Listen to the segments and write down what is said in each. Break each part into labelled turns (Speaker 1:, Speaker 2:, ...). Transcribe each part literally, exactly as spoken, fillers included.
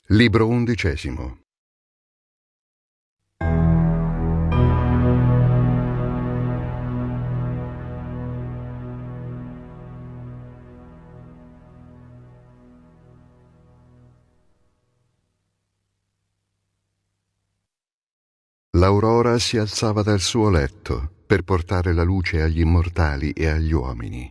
Speaker 1: Libro undicesimo. L'Aurora si alzava dal suo letto per portare la luce agli immortali e agli uomini.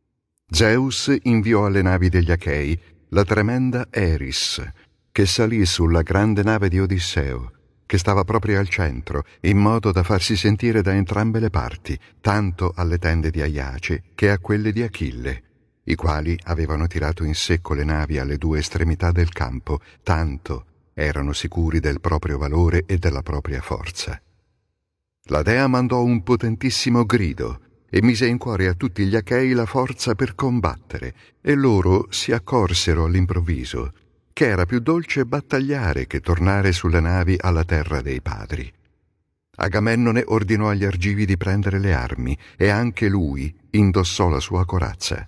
Speaker 1: Zeus inviò alle navi degli Achei la tremenda Eris, che salì sulla grande nave di Odisseo, che stava proprio al centro, in modo da farsi sentire da entrambe le parti, tanto alle tende di Aiace che a quelle di Achille, i quali avevano tirato in secco le navi alle due estremità del campo, tanto erano sicuri del proprio valore e della propria forza. La dea mandò un potentissimo grido e mise in cuore a tutti gli Achei la forza per combattere, e loro si accorsero all'improvviso che era più dolce battagliare che tornare sulle navi alla terra dei padri. Agamennone ordinò agli argivi di prendere le armi e anche lui indossò la sua corazza.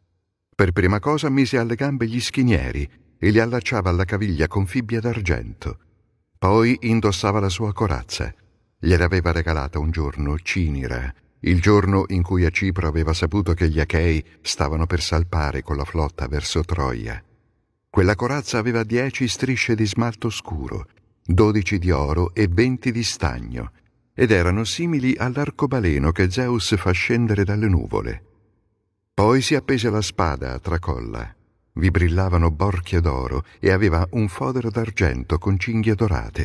Speaker 1: Per prima cosa mise alle gambe gli schinieri e li allacciava alla caviglia con fibbia d'argento. Poi indossava la sua corazza. Gliel'aveva regalata un giorno Cinira, il giorno in cui a Cipro aveva saputo che gli Achei stavano per salpare con la flotta verso Troia. Quella corazza aveva dieci strisce di smalto scuro, dodici di oro e venti di stagno, ed erano simili all'arcobaleno che Zeus fa scendere dalle nuvole. Poi si appese la spada a tracolla. Vi brillavano borchie d'oro e aveva un fodero d'argento con cinghie dorate.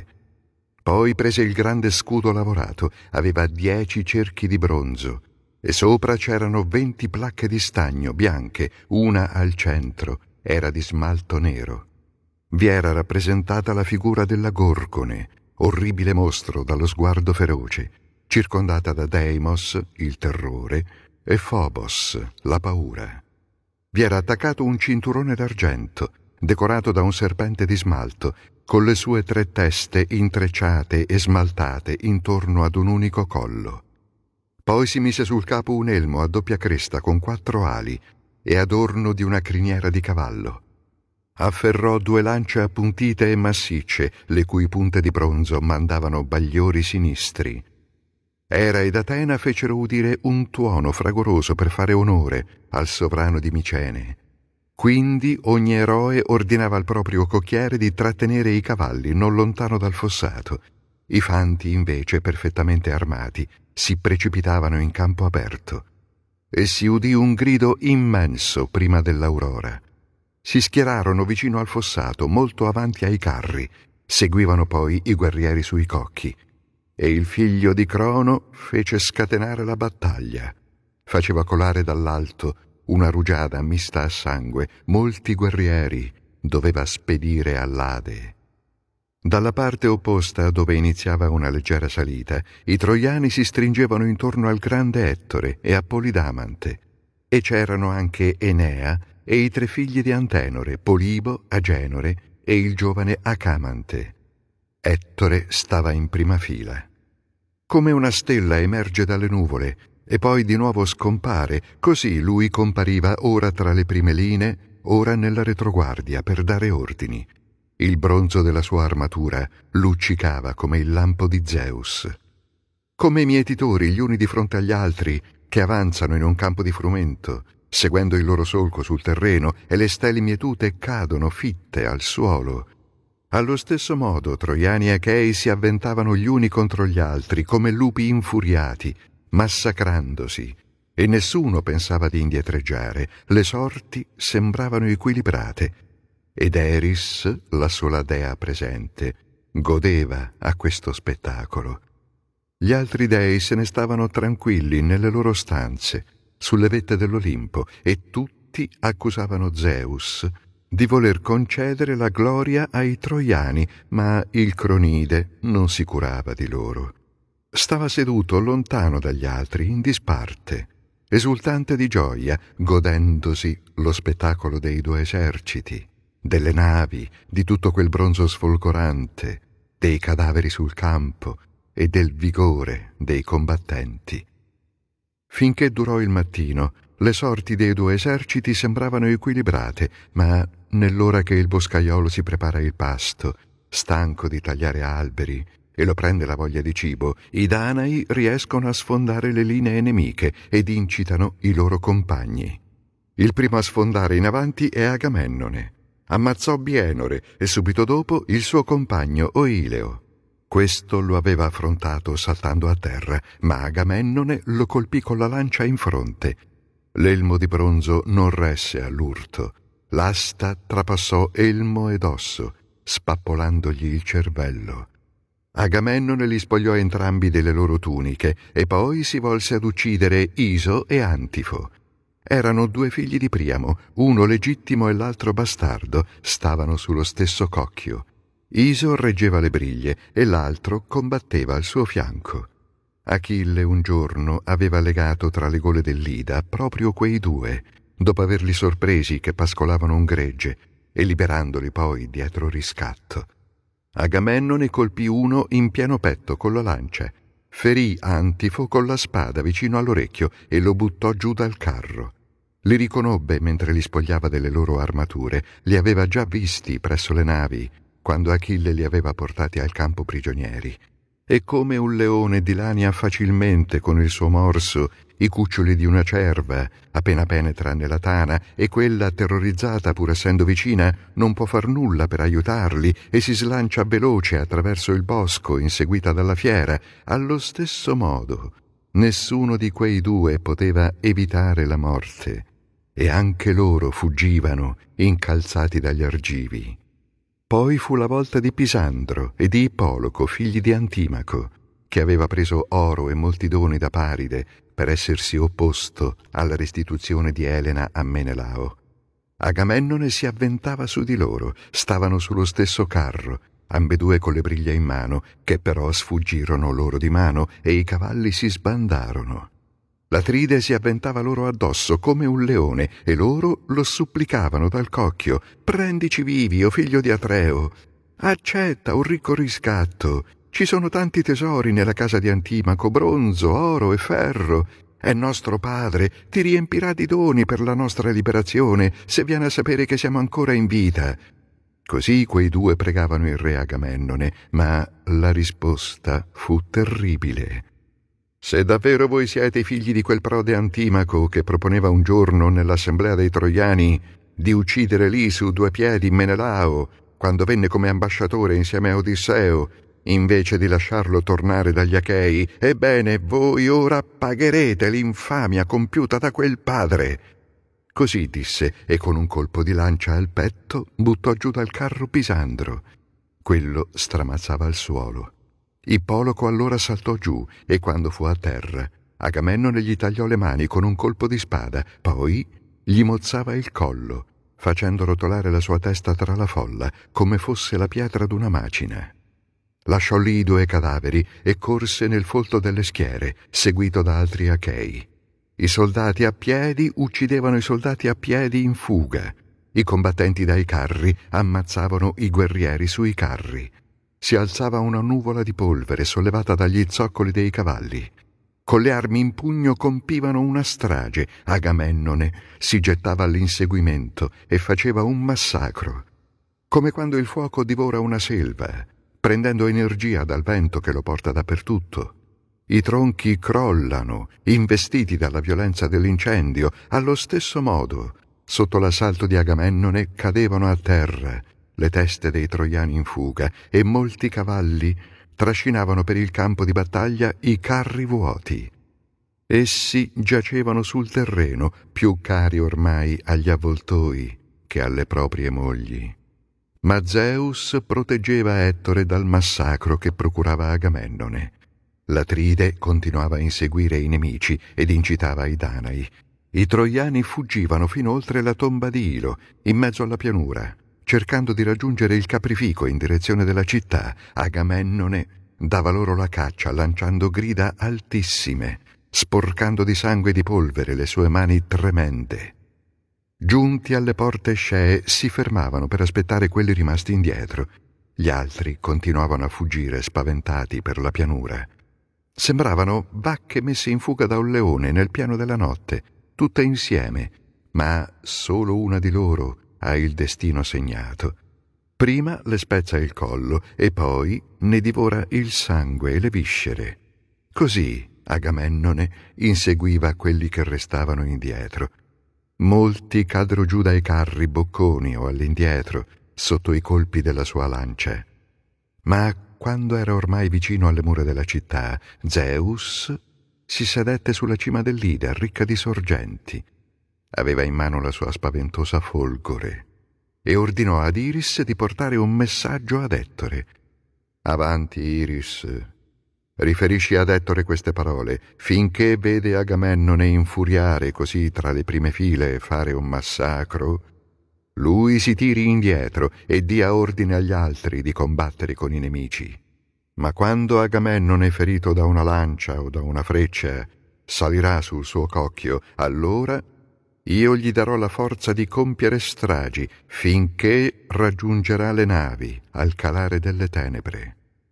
Speaker 1: Poi prese il grande scudo lavorato, aveva dieci cerchi di bronzo, e sopra c'erano venti placche di stagno bianche, una al centro, era di smalto nero. Vi era rappresentata la figura della Gorgone, orribile mostro dallo sguardo feroce, circondata da Deimos, il terrore, e Phobos, la paura. Vi era attaccato un cinturone d'argento, decorato da un serpente di smalto, con le sue tre teste intrecciate e smaltate intorno ad un unico collo. Poi si mise sul capo un elmo a doppia cresta con quattro ali e adorno di una criniera di cavallo. Afferrò due lance appuntite e massicce, le cui punte di bronzo mandavano bagliori sinistri. Era ed Atena fecero udire un tuono fragoroso per fare onore al sovrano di Micene. Quindi ogni eroe ordinava al proprio cocchiere di trattenere i cavalli non lontano dal fossato. I fanti, invece, perfettamente armati, si precipitavano in campo aperto. E si udì un grido immenso prima dell'aurora. Si schierarono vicino al fossato, molto avanti ai carri. Seguivano poi i guerrieri sui cocchi. E il figlio di Crono fece scatenare la battaglia. Faceva colare dall'alto una rugiada mista a sangue, molti guerrieri doveva spedire all'Ade. Dalla parte opposta, dove iniziava una leggera salita, i troiani si stringevano intorno al grande Ettore e a Polidamante, e c'erano anche Enea e i tre figli di Antenore, Polibo, Agenore e il giovane Acamante. Ettore stava in prima fila. Come una stella emerge dalle nuvole e poi di nuovo scompare, così lui compariva ora tra le prime linee, ora nella retroguardia per dare ordini. Il bronzo della sua armatura luccicava come il lampo di Zeus. Come i mietitori gli uni di fronte agli altri che avanzano in un campo di frumento, seguendo il loro solco sul terreno, e le stele mietute cadono fitte al suolo. Allo stesso modo troiani e achei si avventavano gli uni contro gli altri come lupi infuriati, massacrandosi, e nessuno pensava di indietreggiare. Le sorti sembravano equilibrate, ed Eris, la sola dea presente, godeva a questo spettacolo. Gli altri dei se ne stavano tranquilli nelle loro stanze, sulle vette dell'Olimpo, e tutti accusavano Zeus di voler concedere la gloria ai troiani, ma il Cronide non si curava di loro. Stava seduto lontano dagli altri, in disparte, esultante di gioia, godendosi lo spettacolo dei due eserciti, delle navi, di tutto quel bronzo sfolgorante, dei cadaveri sul campo e del vigore dei combattenti. Finché durò il mattino, le sorti dei due eserciti sembravano equilibrate, ma nell'ora che il boscaiolo si prepara il pasto, stanco di tagliare alberi, e lo prende la voglia di cibo, i Danai riescono a sfondare le linee nemiche ed incitano i loro compagni. Il primo a sfondare in avanti è Agamennone. Ammazzò Bienore e subito dopo il suo compagno Oileo. Questo lo aveva affrontato saltando a terra, ma Agamennone lo colpì con la lancia in fronte. L'elmo di bronzo non resse all'urto. L'asta trapassò elmo ed osso, spappolandogli il cervello. Agamennone li spogliò entrambi delle loro tuniche e poi si volse ad uccidere Iso e Antifo. Erano due figli di Priamo, uno legittimo e l'altro bastardo, stavano sullo stesso cocchio. Iso reggeva le briglie e l'altro combatteva al suo fianco. Achille un giorno aveva legato tra le gole dell'Ida proprio quei due, dopo averli sorpresi che pascolavano un gregge, e liberandoli poi dietro riscatto. Agamennone colpì uno in pieno petto con la lancia, ferì Antifo con la spada vicino all'orecchio e lo buttò giù dal carro. Li riconobbe mentre li spogliava delle loro armature, li aveva già visti presso le navi, quando Achille li aveva portati al campo prigionieri. E come un leone dilania facilmente con il suo morso i cuccioli di una cerva, appena penetra nella tana, e quella, terrorizzata pur essendo vicina, non può far nulla per aiutarli e si slancia veloce attraverso il bosco inseguita dalla fiera, allo stesso modo nessuno di quei due poteva evitare la morte, e anche loro fuggivano incalzati dagli argivi. Poi fu la volta di Pisandro e di Ippoloco, figli di Antimaco, che aveva preso oro e molti doni da Paride per essersi opposto alla restituzione di Elena a Menelao. Agamennone si avventava su di loro, stavano sullo stesso carro, ambedue con le briglie in mano, che però sfuggirono loro di mano e i cavalli si sbandarono. L'Atride si avventava loro addosso come un leone e loro lo supplicavano dal cocchio: «Prendici vivi, o figlio di Atreo! Accetta un ricco riscatto! Ci sono tanti tesori nella casa di Antimaco, bronzo, oro e ferro. È nostro padre, ti riempirà di doni per la nostra liberazione se viene a sapere che siamo ancora in vita». Così quei due pregavano il re Agamennone, ma la risposta fu terribile. «Se davvero voi siete i figli di quel prode Antimaco che proponeva un giorno nell'assemblea dei Troiani di uccidere lì su due piedi Menelao, quando venne come ambasciatore insieme a Odisseo, invece di lasciarlo tornare dagli Achei, ebbene voi ora pagherete l'infamia compiuta da quel padre». Così disse, e con un colpo di lancia al petto buttò giù dal carro Pisandro. Quello stramazzava al suolo. Ippoloco allora saltò giù e quando fu a terra, Agamennone gli tagliò le mani con un colpo di spada, poi gli mozzava il collo, facendo rotolare la sua testa tra la folla, come fosse la pietra d'una macina. Lasciò lì i due cadaveri e corse nel folto delle schiere, seguito da altri Achei. I soldati a piedi uccidevano i soldati a piedi in fuga. I combattenti dai carri ammazzavano i guerrieri sui carri. Si alzava una nuvola di polvere sollevata dagli zoccoli dei cavalli. Con le armi in pugno compivano una strage. Agamennone si gettava all'inseguimento e faceva un massacro. Come quando il fuoco divora una selva, prendendo energia dal vento che lo porta dappertutto. I tronchi crollano, investiti dalla violenza dell'incendio. Allo stesso modo, sotto l'assalto di Agamennone cadevano a terra le teste dei troiani in fuga e molti cavalli trascinavano per il campo di battaglia i carri vuoti. Essi giacevano sul terreno, più cari ormai agli avvoltoi che alle proprie mogli. Ma Zeus proteggeva Ettore dal massacro che procurava Agamennone. L'Atride continuava a inseguire i nemici ed incitava i Danai. I troiani fuggivano fin oltre la tomba di Ilo, in mezzo alla pianura, cercando di raggiungere il Caprifico in direzione della città. Agamennone dava loro la caccia lanciando grida altissime, sporcando di sangue e di polvere le sue mani tremende. Giunti alle porte scee si fermavano per aspettare quelli rimasti indietro. Gli altri continuavano a fuggire spaventati per la pianura. Sembravano vacche messe in fuga da un leone nel pieno della notte. tutte insieme, ma solo una di loro ha il destino segnato. Prima le spezza il collo e poi ne divora il sangue e le viscere. Così Agamennone inseguiva quelli che restavano indietro. Molti caddero giù dai carri bocconi o all'indietro, sotto i colpi della sua lancia. Ma quando era ormai vicino alle mura della città, Zeus si sedette sulla cima dell'Ida, ricca di sorgenti. Aveva in mano la sua spaventosa folgore e ordinò ad Iris di portare un messaggio ad Ettore. Avanti, Iris, riferisci ad Ettore queste parole, finché vede Agamennone infuriare così tra le prime file e fare un massacro, lui si tiri indietro e dia ordine agli altri di combattere con i nemici. Ma quando Agamennone, ferito da una lancia o da una freccia, salirà sul suo cocchio, allora io gli darò la forza di compiere stragi finché raggiungerà le navi al calare delle tenebre.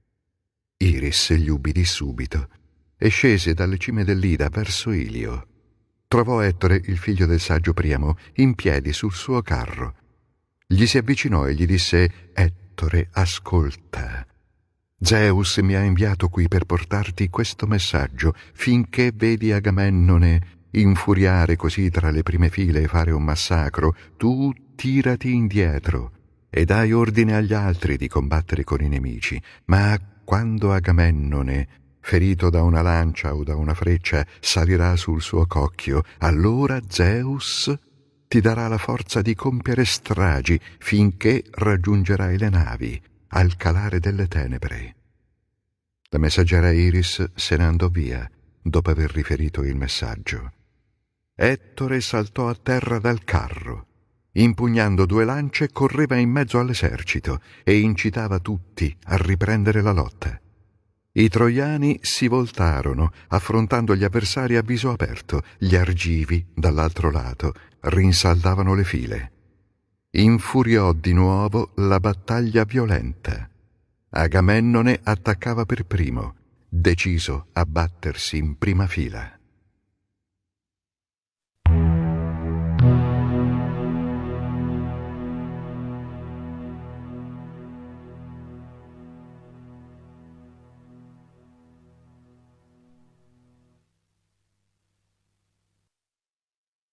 Speaker 1: Iris gli ubbidì subito e scese dalle cime dell'Ida verso Ilio. Trovò Ettore, il figlio del saggio Priamo, in piedi sul suo carro. Gli si avvicinò e gli disse: Ettore, ascolta. Zeus mi ha inviato qui per portarti questo messaggio finché vedi Agamennone infuriare così tra le prime file e fare un massacro, tu tirati indietro e dai ordine agli altri di combattere con i nemici. Ma quando Agamennone, ferito da una lancia o da una freccia, salirà sul suo cocchio, allora Zeus ti darà la forza di compiere stragi finché raggiungerai le navi al calare delle tenebre. La messaggera Iris se ne andò via dopo aver riferito il messaggio. Ettore saltò a terra dal carro. Impugnando due lance correva in mezzo all'esercito e incitava tutti a riprendere la lotta. I troiani si voltarono, affrontando gli avversari a viso aperto. Gli argivi, dall'altro lato, rinsaldavano le file. Infuriò di nuovo la battaglia violenta. Agamennone attaccava per primo, deciso a battersi in prima fila.